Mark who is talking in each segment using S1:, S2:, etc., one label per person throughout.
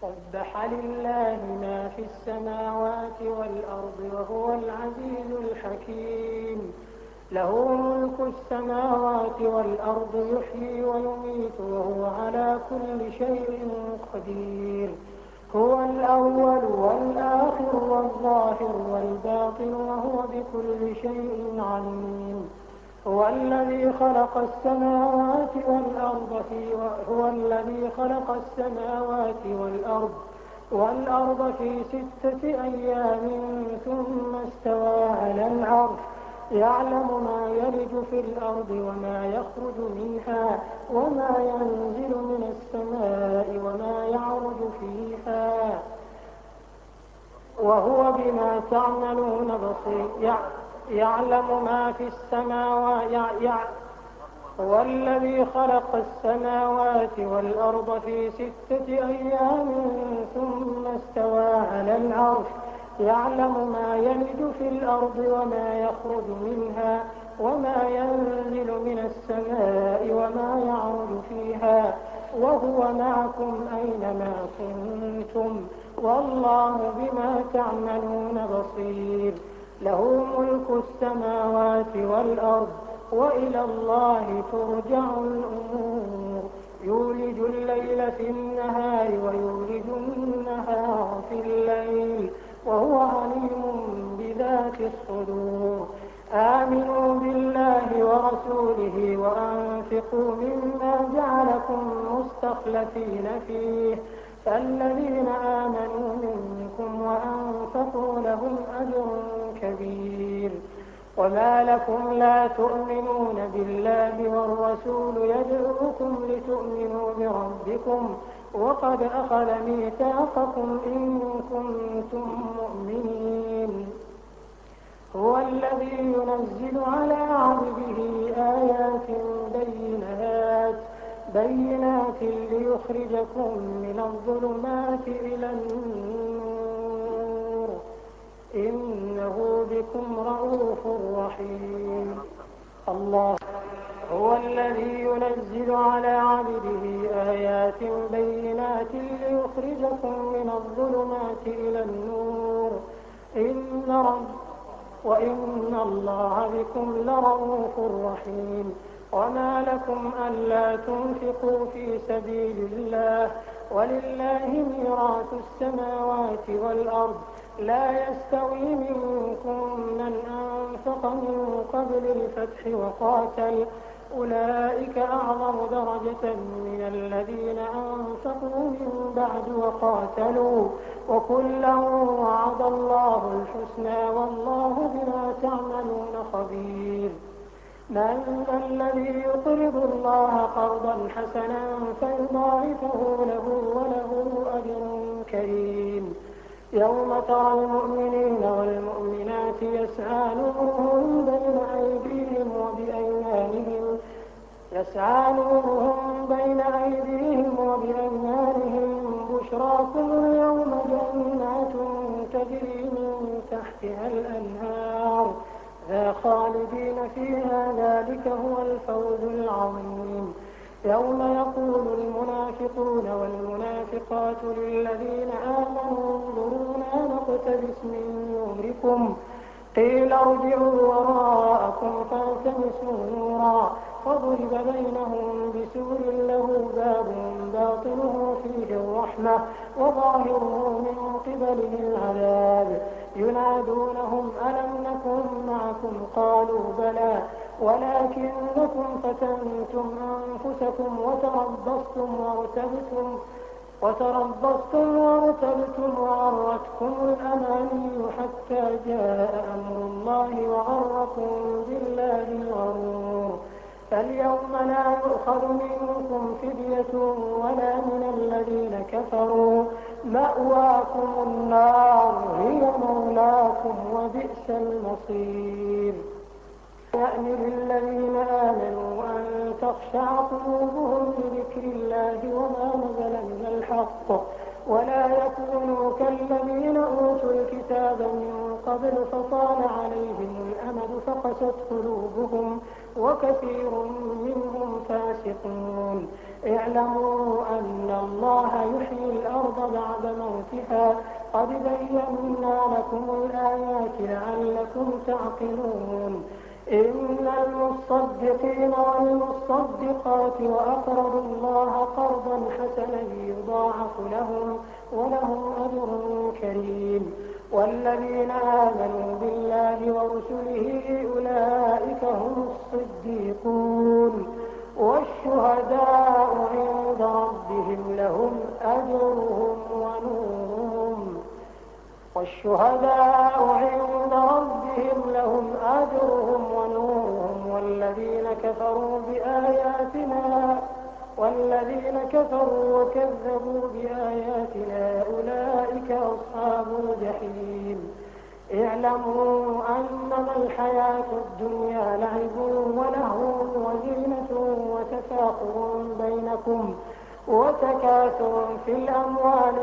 S1: سبح لله ما في السماوات والأرض وهو العزيز الحكيم. له ملك السماوات والأرض يحيي ويميت وهو على كل شيء قدير. هو الأول والآخر والظاهر والباطن وهو بكل شيء عليم. هو الذي خلق السماوات والأرض في 6 أيام ثم استوى على العرش يعلم ما يلج في الأرض وما يخرج منها وما ينزل من السماء وما يعرج فيها وهو بما تعملون بصير. يعلم ما في السماوات. هو الذي خلق السماوات والأرض في 6 أيام ثم استوى على العرش يعلم ما يلج في الأرض وما يخرج منها وما ينزل من السماء وما يعرج فيها وهو معكم أينما كنتم والله بما تعملون بصير. له ملك السماوات والأرض وإلى الله ترجع الأمور. يولج الليل في النهار ويولج النهار في الليل وهو عليم بذات الصدور. آمنوا بالله ورسوله وأنفقوا مما جعلكم مستخلفين فيه فالذين آمنوا منكم وأنفقوا لهم أجر كبير. وما لكم لا تؤمنون بالله والرسول يدعوكم لتؤمنوا بربكم وقد أخذ ميثاقكم إن كنتم مؤمنين. هو الذي ينزل على عبده آيات بينات ليخرجكم من الظلمات إلى النور إنه بكم رءوف رحيم. الله هو الذي ينزل على عبده آيات بينات ليخرجكم من الظلمات إلى النور وإن الله بكم لرءوف رحيم. وما لكم ألا تنفقوا في سبيل الله ولله ميراث السماوات والأرض لا يستوي منكم من أنفق من قبل الفتح وقاتل أولئك أعظم درجة من الذين أنفقوا من بعد وقاتلوا وكلا وعد الله الحسنى والله بما تعملون خبير. من ذا الذي يقرض الله قرضا حسنا فيضاعفه له وله أجر كريم. يوم ترى المؤمنين والمؤمنات يسعى نورهم بين أيديهم وبأيمانهم بشراكم اليوم جنات تجري من تحتها الأنهار خالدين فيها ذلك هو الفوز العظيم. يوم يقول المنافقون والمنافقات للذين آمنوا انظرونا نقتبس من نوركم قيل ارجعوا وراءكم فالتمسوا نورا فضرب بينهم بسور له باب باطنه فيه الرحمة وظاهره من قبله العذاب ينادونهم ألم نكن معكم قالوا بلى ولكنكم فتنتم أنفسكم وتربصتم وارتبتم وغرتكم الأماني حتى جاء أمر الله وغركم بالله الغرور. فاليوم لا يؤخذ منكم فدية ولا من الذين كفروا مأواكم النار هي مولاكم وبئس المصير. يأن للذين آمنوا أن تخشع قلوبهم لذكر الله وما نزل من الحق ولا يكونوا كالذين أوتوا الكتاب من قبل فطال عليهم الأمد فقست قلوبهم وكثير منهم فاسقون. اعلموا أن الله يحيي الأرض بعد موتها قد بينا لكم الآيات لعلكم تعقلون إن المصدقين والمصدقات وأقرضوا الله قرضا حسنا يضاعف لهم ولهم أجر كريم والذين آمنوا بالله ورسله أولئك هم الصديقون والشهداء عند ربهم لهم أجرهم ونورهم والذين كفروا وكذبوا بآياتنا أولئك أصحاب الجحيم اعلموا أنما الحياة الدنيا لعب ولهو وزينة وتكاثر في الأموال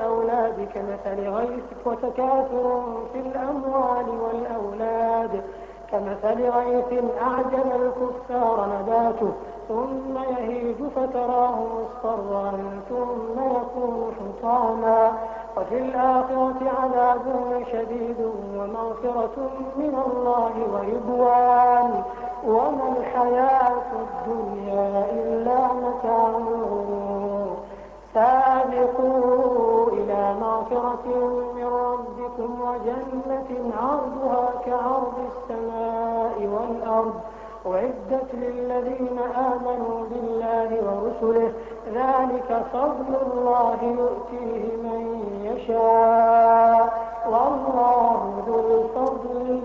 S1: والأولاد كمثل غيث أعجب الكفار نباته ثم يهيج فتراه مصفرا ثم يكون حطاما وفي الآخرة عذاب شديد ومغفرة من الله ورضوان وما الحياة الدنيا إلا متاع الغرور سابقوا إلى مغفرة من ربكم وجنة عرضها كعرض السماء والأرض أعدت للذين آمنوا بالله ورسله ذلك فضل الله يؤتيه من يشاء والله ذو الفضل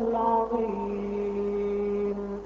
S1: العظيم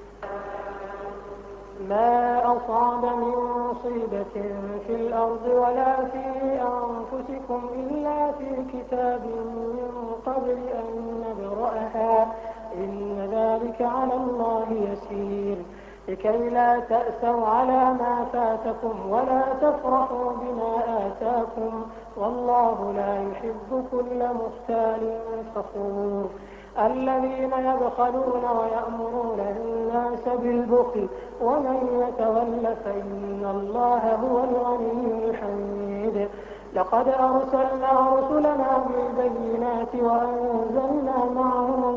S1: ما أصاب من مصيبة في الأرض ولا في أنفسكم إلا في كتاب من قبل أن نبرأها إن ذلك على الله يسير لكي لا تأسوا على ما فاتكم ولا تفرحوا بما آتاكم والله لا يحب كل مختال فخور الذين يبخلون ويأمرون الناس بالبخل ومن يتول فإن الله هو الغني الحميد لقد أرسلنا رسلنا بالبينات وأنزلنا معهم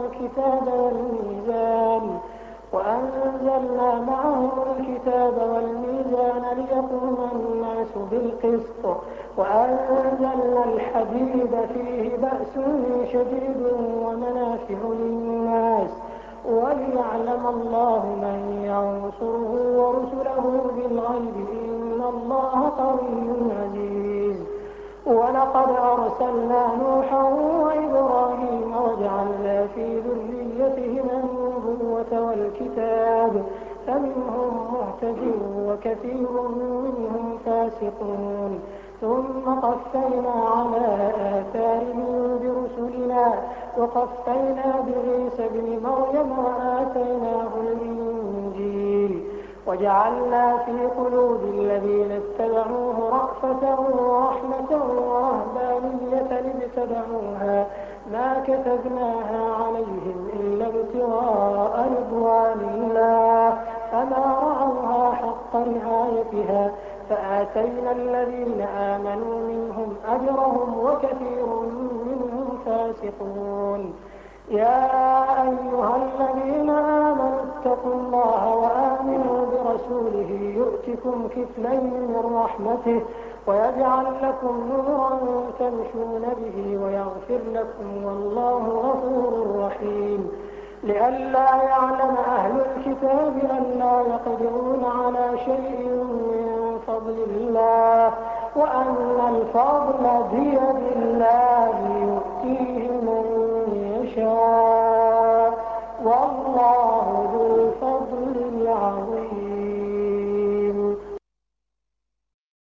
S1: الكتاب والميزان ليقوم الناس بالقسط وأنزلنا الحديد فيه بأس شديد ومنافع للناس وليعلم الله من ينصره ورسله بالغيب إن الله قوي عزيز ولقد أرسلنا نوحا وإبراهيم وجعلنا في ذريتهما النبوة والكتاب فمنهم مهتد وكثير منهم فاسقون ثم قفينا على آثارهم برسلنا وقفينا بعيسى ابن مريم وآتيناه الإنجيل وجعلنا في قلوب الذين اتبعوه رأفة ورحمة ورهبانية ابتدعوها ما كتبناها عليهم إلا ابتغاء رضوان الله فما رعوها حق رعايتها فآتينا الذين آمنوا منهم أجرهم وكثير منهم فاسقون يا أيها الذين آمنوا اتقوا الله وآمنوا برسوله يؤتكم كفلين من رحمته ويجعل لكم نورا تمشون به ويغفر لكم والله غفور رحيم لئلا يعلم أهل الكتاب ألا يقدرون على شيء من فضل الله وأن الفضل بيد الله يؤتيه من